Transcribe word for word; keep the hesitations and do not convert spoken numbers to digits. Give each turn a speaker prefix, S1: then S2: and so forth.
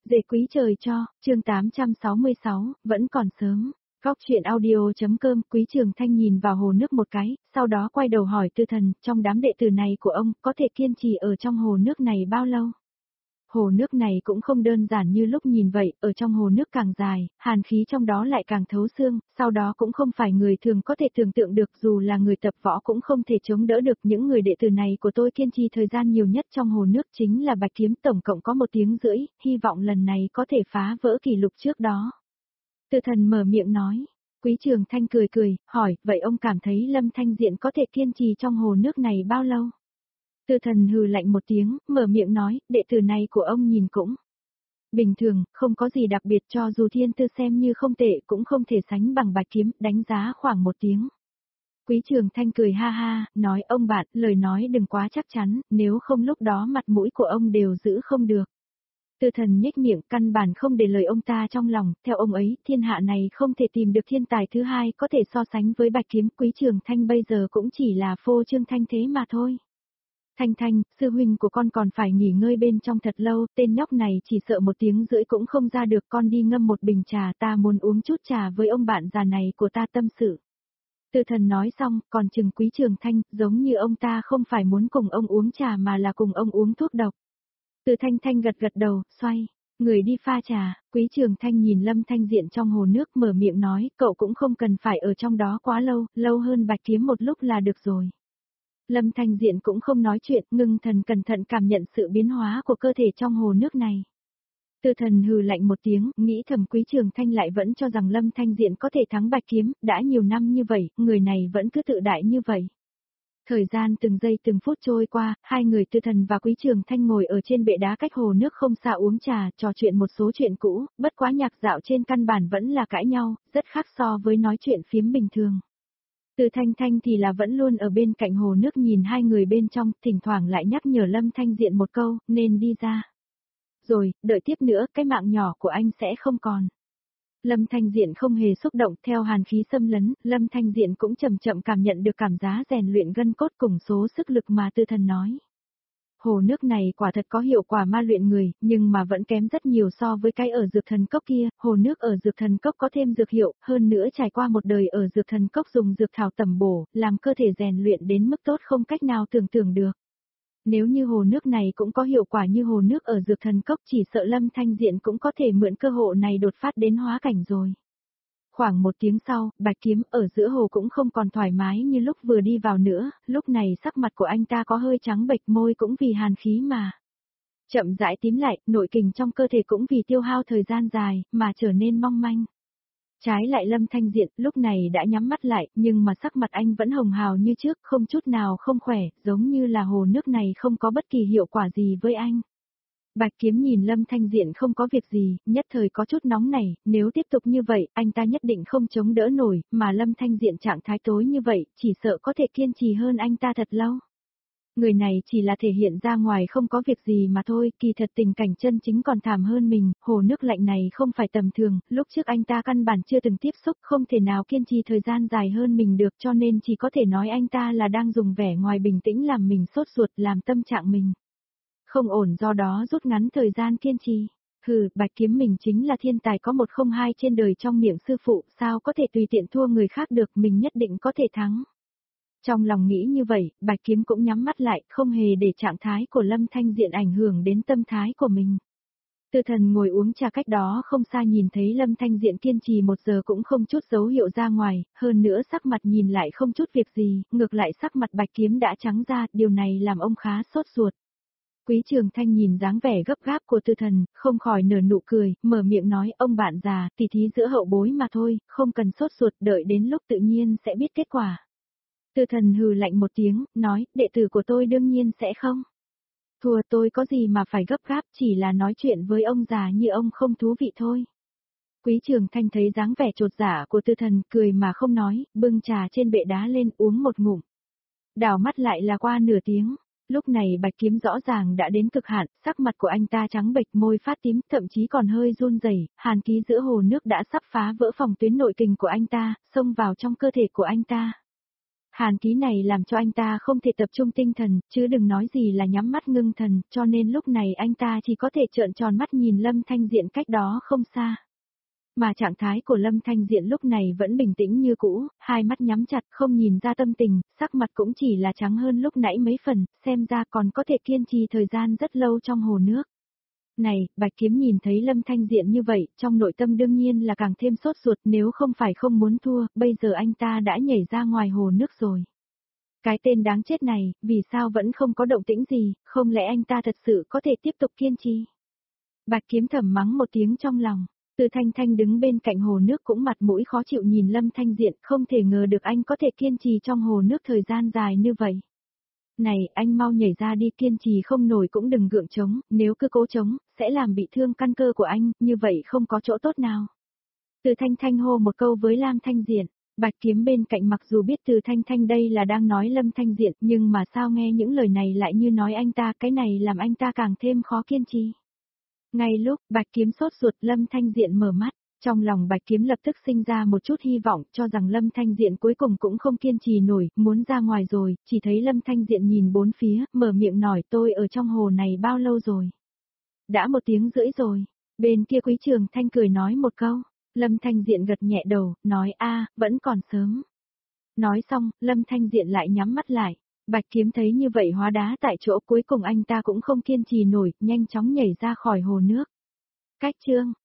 S1: Dề quý trời cho, chương tám trăm sáu mươi sáu, vẫn còn sớm. Góc chuyện audio.com. Quý Trường Thanh nhìn vào hồ nước một cái, sau đó quay đầu hỏi Tư Thần, trong đám đệ tử này của ông, có thể kiên trì ở trong hồ nước này bao lâu? Hồ nước này cũng không đơn giản như lúc nhìn vậy, ở trong hồ nước càng dài, hàn khí trong đó lại càng thấu xương, sau đó cũng không phải người thường có thể tưởng tượng được, dù là người tập võ cũng không thể chống đỡ được. Những người đệ tử này của tôi kiên trì thời gian nhiều nhất trong hồ nước chính là Bạch Kiếm, tổng cộng có một tiếng rưỡi, hy vọng lần này có thể phá vỡ kỷ lục trước đó. Tư Thần mở miệng nói. Quý Trường Thanh cười cười, hỏi, vậy ông cảm thấy Lâm Thanh Diện có thể kiên trì trong hồ nước này bao lâu? Tư Thần hừ lạnh một tiếng, mở miệng nói, đệ tử này của ông nhìn cũng bình thường, không có gì đặc biệt, cho dù thiên tư xem như không tệ cũng không thể sánh bằng Bạch Kiếm, đánh giá khoảng một tiếng. Quý Trường Thanh cười ha ha, nói ông bạn, lời nói đừng quá chắc chắn, nếu không lúc đó mặt mũi của ông đều giữ không được. Tư Thần nhếch miệng, căn bản không để lời ông ta trong lòng, theo ông ấy, thiên hạ này không thể tìm được thiên tài thứ hai có thể so sánh với Bạch Kiếm. Quý Trường Thanh bây giờ cũng chỉ là phô trương thanh thế mà thôi. Thanh Thanh, sư huynh của con còn phải nghỉ ngơi bên trong thật lâu, tên nhóc này chỉ sợ một tiếng rưỡi cũng không ra được, con đi ngâm một bình trà, ta muốn uống chút trà với ông bạn già này của ta tâm sự. Tư Thần nói xong, còn chừng Quý Trường Thanh, giống như ông ta không phải muốn cùng ông uống trà mà là cùng ông uống thuốc độc. Từ Thanh Thanh gật gật đầu, xoay người đi pha trà. Quý Trường Thanh nhìn Lâm Thanh Diện trong hồ nước, mở miệng nói, cậu cũng không cần phải ở trong đó quá lâu, lâu hơn Bạch Kiếm một lúc là được rồi. Lâm Thanh Diện cũng không nói chuyện, ngưng thần cẩn thận cảm nhận sự biến hóa của cơ thể trong hồ nước này. Tư Thần hừ lạnh một tiếng, nghĩ thầm Quý Trường Thanh lại vẫn cho rằng Lâm Thanh Diện có thể thắng Bạch Kiếm, đã nhiều năm như vậy, người này vẫn cứ tự đại như vậy. Thời gian từng giây từng phút trôi qua, hai người Tư Thần và Quý Trường Thanh ngồi ở trên bệ đá cách hồ nước không xa uống trà, trò chuyện một số chuyện cũ, bất quá nhạc dạo trên căn bản vẫn là cãi nhau, rất khác so với nói chuyện phiếm bình thường. Từ Thanh Thanh thì là vẫn luôn ở bên cạnh hồ nước nhìn hai người bên trong, thỉnh thoảng lại nhắc nhở Lâm Thanh Diện một câu, nên đi ra. Rồi, đợi tiếp nữa, cái mạng nhỏ của anh sẽ không còn. Lâm Thanh Diện không hề xúc động, theo hàn khí xâm lấn, Lâm Thanh Diện cũng chậm chậm cảm nhận được cảm giác rèn luyện gân cốt cùng số sức lực mà Tư Thần nói. Hồ nước này quả thật có hiệu quả ma luyện người, nhưng mà vẫn kém rất nhiều so với cái ở Dược Thần Cốc kia. Hồ nước ở Dược Thần Cốc có thêm dược hiệu, hơn nữa trải qua một đời ở Dược Thần Cốc dùng dược thảo tẩm bổ, làm cơ thể rèn luyện đến mức tốt không cách nào tưởng tượng được. Nếu như hồ nước này cũng có hiệu quả như hồ nước ở Dược Thần Cốc, chỉ sợ Lâm Thanh Diện cũng có thể mượn cơ hội này đột phát đến hóa cảnh rồi. Khoảng một tiếng sau, Bạch Kiếm ở giữa hồ cũng không còn thoải mái như lúc vừa đi vào nữa, lúc này sắc mặt của anh ta có hơi trắng bệch, môi cũng vì hàn khí mà chậm rãi tím lại, nội kình trong cơ thể cũng vì tiêu hao thời gian dài, mà trở nên mong manh. Trái lại Lâm Thanh Diện, lúc này đã nhắm mắt lại, nhưng mà sắc mặt anh vẫn hồng hào như trước, không chút nào không khỏe, giống như là hồ nước này không có bất kỳ hiệu quả gì với anh. Bạch Kiếm nhìn Lâm Thanh Diện không có việc gì, nhất thời có chút nóng nảy, nếu tiếp tục như vậy, anh ta nhất định không chống đỡ nổi, mà Lâm Thanh Diện trạng thái tối như vậy, chỉ sợ có thể kiên trì hơn anh ta thật lâu. Người này chỉ là thể hiện ra ngoài không có việc gì mà thôi, kỳ thật tình cảnh chân chính còn thảm hơn mình, hồ nước lạnh này không phải tầm thường, lúc trước anh ta căn bản chưa từng tiếp xúc, không thể nào kiên trì thời gian dài hơn mình được, cho nên chỉ có thể nói anh ta là đang dùng vẻ ngoài bình tĩnh làm mình sốt ruột, làm tâm trạng mình không ổn, do đó rút ngắn thời gian kiên trì. Hừ, Bạch Kiếm mình chính là thiên tài có một không hai trên đời trong miệng sư phụ, sao có thể tùy tiện thua người khác được, mình nhất định có thể thắng. Trong lòng nghĩ như vậy, Bạch Kiếm cũng nhắm mắt lại, không hề để trạng thái của Lâm Thanh Diện ảnh hưởng đến tâm thái của mình. Tư Thần ngồi uống trà cách đó không xa nhìn thấy Lâm Thanh Diện kiên trì một giờ cũng không chút dấu hiệu ra ngoài, hơn nữa sắc mặt nhìn lại không chút việc gì, ngược lại sắc mặt Bạch Kiếm đã trắng ra, điều này làm ông khá sốt ruột. Quý Trường Thanh nhìn dáng vẻ gấp gáp của Tư Thần, không khỏi nở nụ cười, mở miệng nói, ông bạn già, tỉ thí giữa hậu bối mà thôi, không cần sốt ruột, đợi đến lúc tự nhiên sẽ biết kết quả. Tư Thần hừ lạnh một tiếng, nói, đệ tử của tôi đương nhiên sẽ không thua, tôi có gì mà phải gấp gáp, chỉ là nói chuyện với ông già như ông không thú vị thôi. Quý Trường Thanh thấy dáng vẻ chột dạ của Tư Thần, cười mà không nói, bưng trà trên bệ đá lên uống một ngụm. Đảo mắt lại là qua nửa tiếng. Lúc này Bạch Kiếm rõ ràng đã đến cực hạn, sắc mặt của anh ta trắng bệch, môi phát tím, thậm chí còn hơi run rẩy, hàn khí giữa hồ nước đã sắp phá vỡ phòng tuyến nội kình của anh ta, xông vào trong cơ thể của anh ta. Hàn ký này làm cho anh ta không thể tập trung tinh thần, chứ đừng nói gì là nhắm mắt ngưng thần, cho nên lúc này anh ta chỉ có thể trợn tròn mắt nhìn Lâm Thanh Diện cách đó không xa. Mà trạng thái của Lâm Thanh Diện lúc này vẫn bình tĩnh như cũ, hai mắt nhắm chặt không nhìn ra tâm tình, sắc mặt cũng chỉ là trắng hơn lúc nãy mấy phần, xem ra còn có thể kiên trì thời gian rất lâu trong hồ nước. Này, Bạch Kiếm nhìn thấy Lâm Thanh Diện như vậy, trong nội tâm đương nhiên là càng thêm sốt ruột, nếu không phải không muốn thua, bây giờ anh ta đã nhảy ra ngoài hồ nước rồi. Cái tên đáng chết này, vì sao vẫn không có động tĩnh gì, không lẽ anh ta thật sự có thể tiếp tục kiên trì? Bạch Kiếm thầm mắng một tiếng trong lòng. Từ Thanh Thanh đứng bên cạnh hồ nước cũng mặt mũi khó chịu nhìn Lâm Thanh Diện, không thể ngờ được anh có thể kiên trì trong hồ nước thời gian dài như vậy. Này, anh mau nhảy ra đi, kiên trì không nổi cũng đừng gượng chống, nếu cứ cố chống, sẽ làm bị thương căn cơ của anh, như vậy không có chỗ tốt nào. Từ Thanh Thanh hô một câu với Lam Thanh Diện, Bạch Kiếm bên cạnh mặc dù biết Từ Thanh Thanh đây là đang nói Lâm Thanh Diện, nhưng mà sao nghe những lời này lại như nói anh ta, cái này làm anh ta càng thêm khó kiên trì. Ngay lúc Bạch Kiếm sốt ruột, Lâm Thanh Diện mở mắt, trong lòng Bạch Kiếm lập tức sinh ra một chút hy vọng, cho rằng Lâm Thanh Diện cuối cùng cũng không kiên trì nổi, muốn ra ngoài rồi, chỉ thấy Lâm Thanh Diện nhìn bốn phía, mở miệng nói tôi ở trong hồ này bao lâu rồi? Đã một tiếng rưỡi rồi, bên kia Quý Trường Thanh cười nói một câu, Lâm Thanh Diện gật nhẹ đầu, nói a, vẫn còn sớm. Nói xong, Lâm Thanh Diện lại nhắm mắt lại. Bạch Kiếm thấy như vậy hóa đá tại chỗ, cuối cùng anh ta cũng không kiên trì nổi, nhanh chóng nhảy ra khỏi hồ nước. Cách chương